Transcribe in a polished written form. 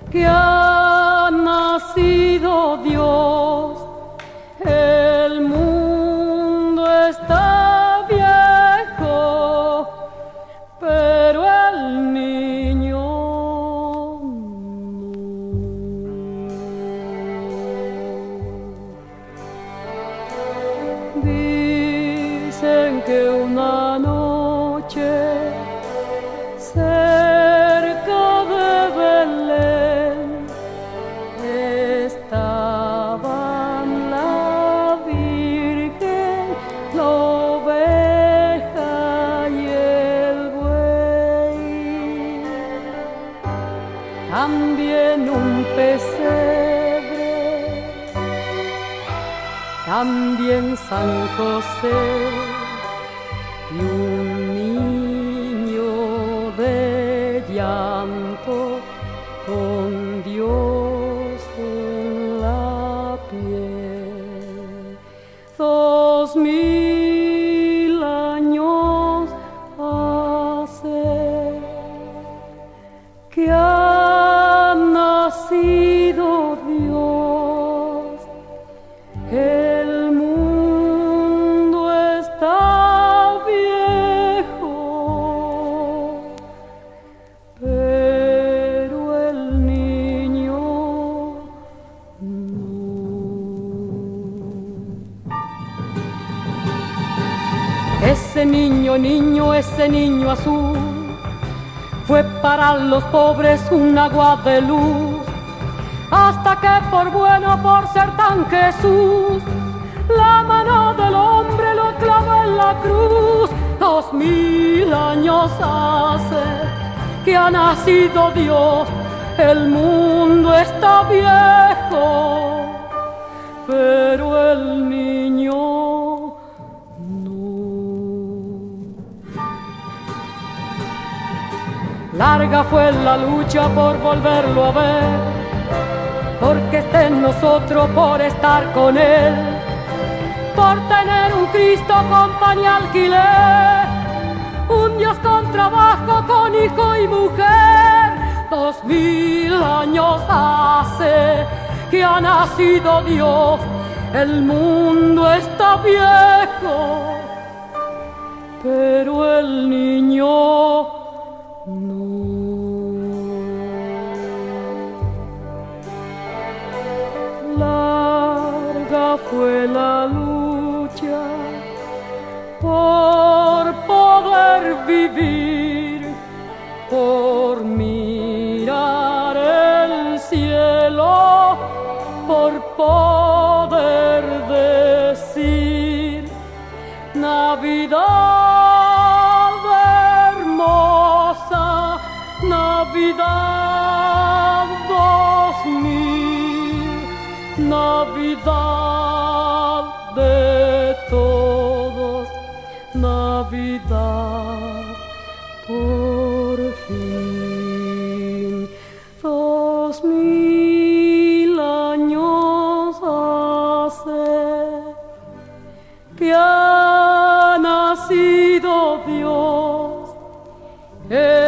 que ha nacido Dios. El mundo está viejo, pero el niño no. Dicen que una noche cerca de Belén estaban la Virgen, la oveja y el buey, también un pesebre, también San José y un niño de llanto con Dios en la piel. 2000 años hace que ha nacido Dios. El mundo está viejo, pero el niño no. Ese niño azul fue para los pobres un agua de luz, hasta que por bueno, por ser tan Jesús, la mano del hombre lo clavó en la cruz. 2000 años hace que ha nacido Dios. El mundo está viejo, pero el niño no. Larga fue la lucha por volverlo a ver, porque esté en nosotros, por estar con Él, por tener un Cristo con pan y alquiler, un Dios con trabajo, con hijo y mujer. 2000 años hace que ha nacido Dios. El mundo está viejo, pero el niño no. Larga fue la lucha por poder vivir, por mirar el cielo, por poder decir Navidad hermosa, Navidad 2000, Navidad de todos, Navidad por fin. 2000 años hace que ha nacido Dios.